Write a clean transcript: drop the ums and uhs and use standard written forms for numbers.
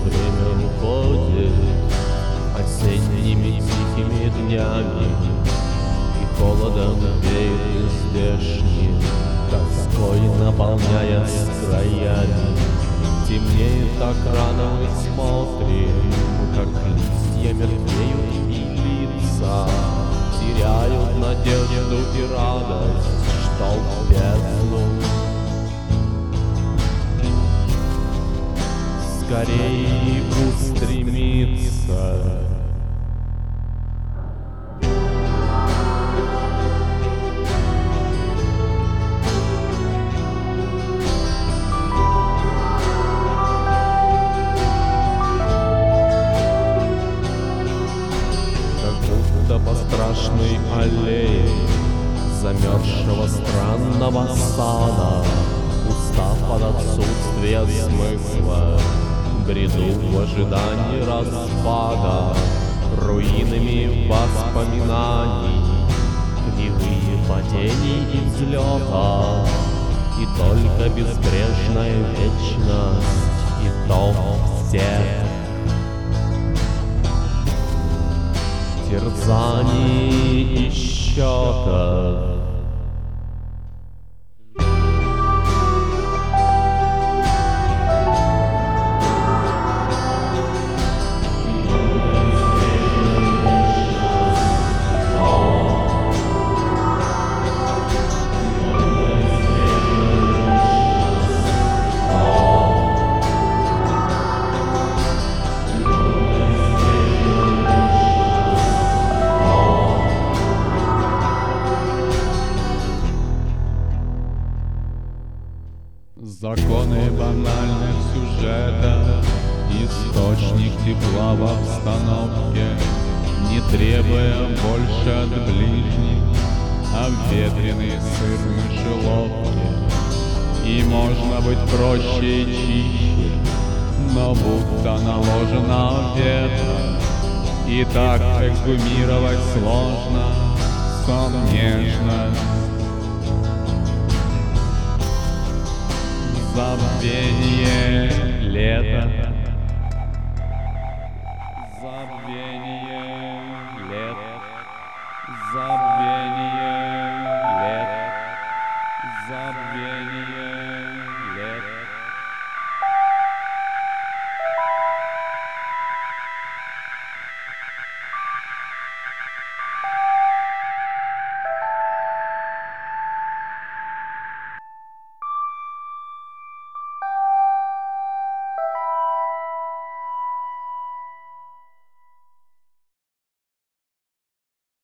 время уходит осенними тихими днями, и холодом веет нездешним, тоской наполняя краями. Темнеет так рано, мы смотрим, как листья мертвеют и лица теряют надежду и радость, что в бездну скорее устремиться. По страшной аллее замерзшего странного сада, устав от отсутствия смысла, бреду в ожидании распада, руинами воспоминаний, кривые падений и взлета, и только безбрежная вечность, и то всех терзаний и счетов. Законы банальных сюжетов, источник тепла в обстановке, не требуя больше от ближних, обветренный сыр в мышеловке. И можно быть проще и чище, но будто наложено ветра, и так эксгумировать сложно сон нежность. Забвение лета.